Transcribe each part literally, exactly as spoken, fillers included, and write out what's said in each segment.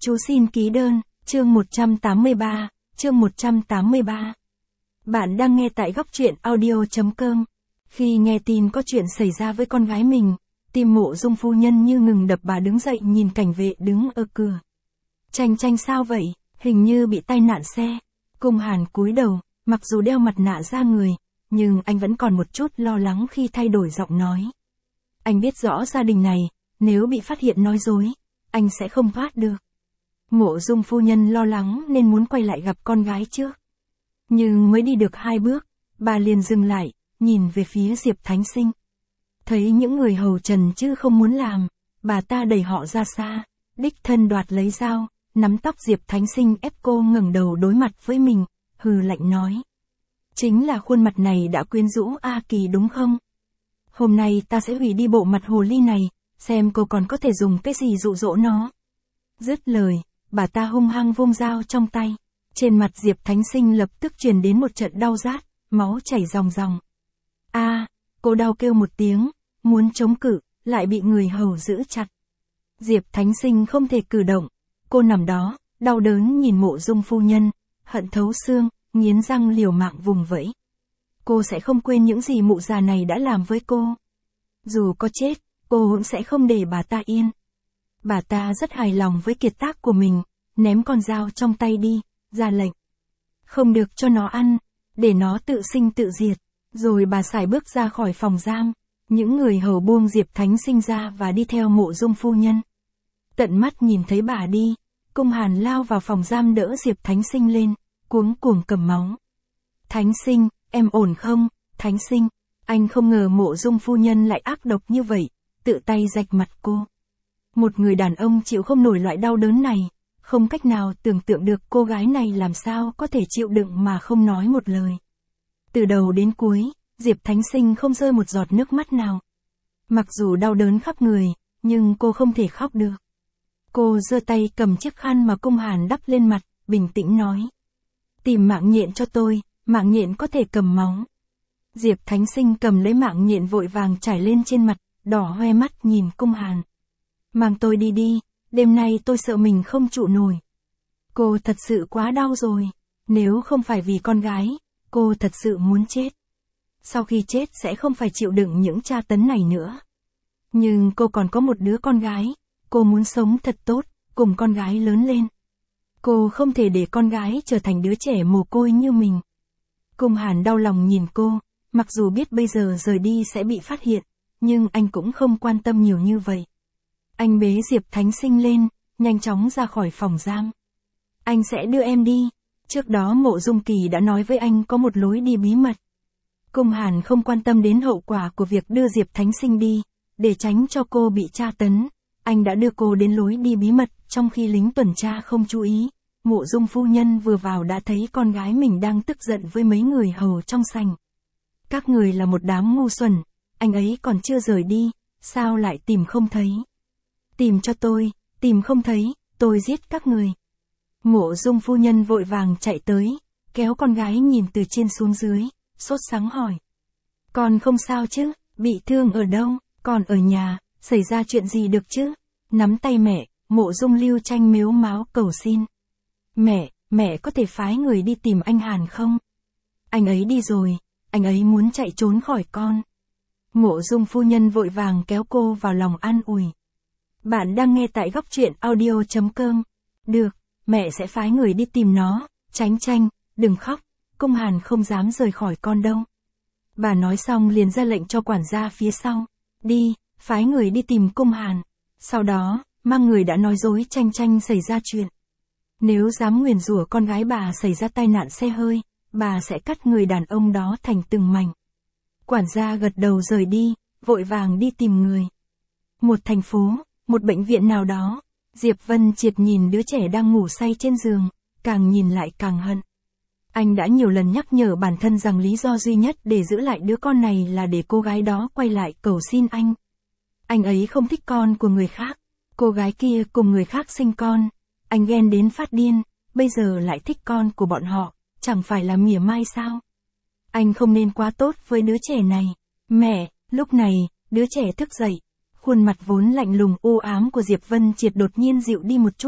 Chú xin ký đơn, chương một trăm tám mươi ba, chương một trăm tám mươi ba. Bạn đang nghe tại góc truyện audio chấm com. Khi nghe tin có chuyện xảy ra với con gái mình, tim Mộ Dung phu nhân như ngừng đập, bà đứng dậy nhìn cảnh vệ đứng ở cửa. Chanh Chanh sao vậy, hình như bị tai nạn xe. Cung Hàn cúi đầu, mặc dù đeo mặt nạ ra người, nhưng anh vẫn còn một chút lo lắng khi thay đổi giọng nói. Anh biết rõ gia đình này, nếu bị phát hiện nói dối, anh sẽ không thoát được. Mộ Dung phu nhân lo lắng nên muốn quay lại gặp con gái trước. Nhưng mới đi được hai bước, bà liền dừng lại, nhìn về phía Diệp Thánh Sinh. Thấy những người hầu trần chứ không muốn làm, bà ta đẩy họ ra xa, đích thân đoạt lấy dao, nắm tóc Diệp Thánh Sinh ép cô ngẩng đầu đối mặt với mình, hừ lạnh nói. Chính là khuôn mặt này đã quyến rũ A Kỳ đúng không? Hôm nay ta sẽ hủy đi bộ mặt hồ ly này, xem cô còn có thể dùng cái gì dụ dỗ nó. Dứt lời, bà ta hung hăng vung dao trong tay. Trên mặt Diệp Thánh Sinh lập tức truyền đến một trận đau rát, máu chảy ròng ròng. A, à, cô đau kêu một tiếng, muốn chống cự, lại bị người hầu giữ chặt. Diệp Thánh Sinh không thể cử động, cô nằm đó, đau đớn nhìn Mộ Dung phu nhân, hận thấu xương, nghiến răng liều mạng vùng vẫy. Cô sẽ không quên những gì mụ già này đã làm với cô. Dù có chết, cô cũng sẽ không để bà ta yên. Bà ta rất hài lòng với kiệt tác của mình, ném con dao trong tay đi, ra lệnh. Không được cho nó ăn, để nó tự sinh tự diệt. Rồi bà sải bước ra khỏi phòng giam. Những người hầu buông Diệp Thánh Sinh ra và đi theo Mộ Dung phu nhân. Tận mắt nhìn thấy bà đi, Cung Hàn lao vào phòng giam đỡ Diệp Thánh Sinh lên, cuống cuồng cầm máu. Thánh Sinh, em ổn không, Thánh Sinh? Anh không ngờ Mộ Dung phu nhân lại ác độc như vậy, tự tay rạch mặt cô. Một người đàn ông chịu không nổi loại đau đớn này, không cách nào tưởng tượng được cô gái này làm sao có thể chịu đựng mà không nói một lời. Từ đầu đến cuối, Diệp Thánh Sinh không rơi một giọt nước mắt nào. Mặc dù đau đớn khắp người, nhưng cô không thể khóc được. Cô giơ tay cầm chiếc khăn mà Cung Hàn đắp lên mặt, bình tĩnh nói. Tìm mạng nhện cho tôi, mạng nhện có thể cầm máu. Diệp Thánh Sinh cầm lấy mạng nhện vội vàng trải lên trên mặt, đỏ hoe mắt nhìn Cung Hàn. Mang tôi đi đi, đêm nay tôi sợ mình không trụ nổi. Cô thật sự quá đau rồi, nếu không phải vì con gái, cô thật sự muốn chết. Sau khi chết sẽ không phải chịu đựng những tra tấn này nữa. Nhưng cô còn có một đứa con gái, cô muốn sống thật tốt, cùng con gái lớn lên. Cô không thể để con gái trở thành đứa trẻ mồ côi như mình. Cung Hàn đau lòng nhìn cô, mặc dù biết bây giờ rời đi sẽ bị phát hiện, nhưng anh cũng không quan tâm nhiều như vậy. Anh bế Diệp Thánh Sinh lên, nhanh chóng ra khỏi phòng giam. Anh sẽ đưa em đi. Trước đó Mộ Dung Kỳ đã nói với anh có một lối đi bí mật. Cung Hàn không quan tâm đến hậu quả của việc đưa Diệp Thánh Sinh đi, để tránh cho cô bị tra tấn. Anh đã đưa cô đến lối đi bí mật, trong khi lính tuần tra không chú ý. Mộ Dung phu nhân vừa vào đã thấy con gái mình đang tức giận với mấy người hầu trong sảnh. Các người là một đám ngu xuẩn, anh ấy còn chưa rời đi, sao lại tìm không thấy? Tìm cho tôi, tìm không thấy, tôi giết các người. Mộ Dung phu nhân vội vàng chạy tới, kéo con gái nhìn từ trên xuống dưới, sốt sắng hỏi. Con không sao chứ, bị thương ở đâu, còn ở nhà, xảy ra chuyện gì được chứ? Nắm tay mẹ, Mộ Dung Lưu Tranh mếu máo cầu xin. Mẹ, mẹ có thể phái người đi tìm anh Hàn không? Anh ấy đi rồi, anh ấy muốn chạy trốn khỏi con. Mộ Dung phu nhân vội vàng kéo cô vào lòng an ủi. Bạn đang nghe tại góc truyện audio chấm com. Được, mẹ sẽ phái người đi tìm nó, Chánh Chanh, đừng khóc, Cung Hàn không dám rời khỏi con đâu. Bà nói xong liền ra lệnh cho quản gia phía sau. Đi, phái người đi tìm Cung Hàn. Sau đó, mang người đã nói dối Chanh Chanh xảy ra chuyện. Nếu dám nguyền rủa con gái bà xảy ra tai nạn xe hơi, bà sẽ cắt người đàn ông đó thành từng mảnh. Quản gia gật đầu rời đi, vội vàng đi tìm người. Một thành phố, một bệnh viện nào đó, Diệp Vân Triệt nhìn đứa trẻ đang ngủ say trên giường, càng nhìn lại càng hận. Anh đã nhiều lần nhắc nhở bản thân rằng lý do duy nhất để giữ lại đứa con này là để cô gái đó quay lại cầu xin anh. Anh ấy không thích con của người khác, cô gái kia cùng người khác sinh con, anh ghen đến phát điên, bây giờ lại thích con của bọn họ, chẳng phải là mỉa mai sao? Anh không nên quá tốt với đứa trẻ này. Mẹ, lúc này, đứa trẻ thức dậy. Khuôn mặt vốn lạnh lùng u ám của Diệp Vân Triệt đột nhiên dịu đi một chút,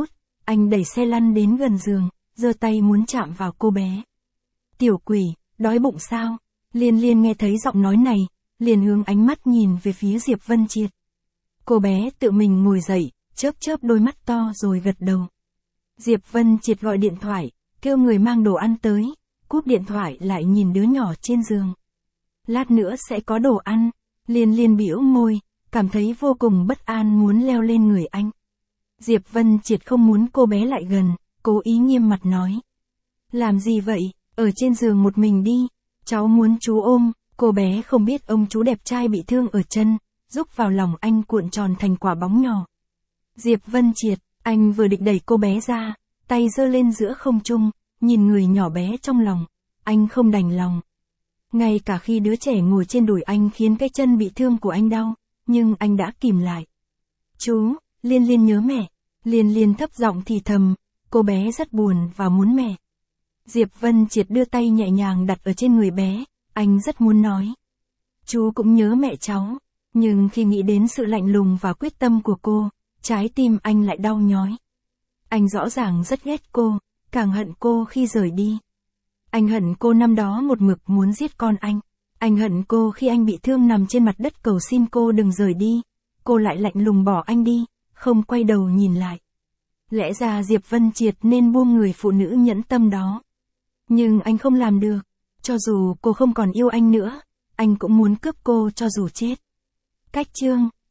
Anh đẩy xe lăn đến gần giường, giơ tay muốn chạm vào cô bé. Tiểu quỷ, đói bụng sao? Liên Liên nghe thấy giọng nói này, liền hướng ánh mắt nhìn về phía Diệp Vân Triệt. Cô bé tự mình ngồi dậy, chớp chớp đôi mắt to rồi gật đầu. Diệp Vân Triệt gọi điện thoại, kêu người mang đồ ăn tới, cúp điện thoại lại nhìn đứa nhỏ trên giường. Lát nữa sẽ có đồ ăn. Liên Liên bĩu môi, cảm thấy vô cùng bất an muốn leo lên người anh. Diệp Vân Triệt không muốn cô bé lại gần, cố ý nghiêm mặt nói. Làm gì vậy, ở trên giường một mình đi, cháu muốn chú ôm. Cô bé không biết ông chú đẹp trai bị thương ở chân, rúc vào lòng anh cuộn tròn thành quả bóng nhỏ. Diệp Vân Triệt, anh vừa định đẩy cô bé ra, tay giơ lên giữa không trung, nhìn người nhỏ bé trong lòng, anh không đành lòng. Ngay cả khi đứa trẻ ngồi trên đùi anh khiến cái chân bị thương của anh đau, nhưng anh đã kìm lại. Chú, Liên Liên nhớ mẹ. Liên Liên thấp giọng thì thầm, cô bé rất buồn và muốn mẹ. Diệp Vân Triệt đưa tay nhẹ nhàng đặt ở trên người bé, anh rất muốn nói. Chú cũng nhớ mẹ cháu, nhưng khi nghĩ đến sự lạnh lùng và quyết tâm của cô, trái tim anh lại đau nhói. Anh rõ ràng rất ghét cô, càng hận cô khi rời đi. Anh hận cô năm đó một mực muốn giết con anh. Anh hận cô khi anh bị thương nằm trên mặt đất cầu xin cô đừng rời đi. Cô lại lạnh lùng bỏ anh đi, không quay đầu nhìn lại. Lẽ ra Diệp Vân Triệt nên buông người phụ nữ nhẫn tâm đó. Nhưng anh không làm được. Cho dù cô không còn yêu anh nữa, anh cũng muốn cướp cô cho dù chết. Cách chương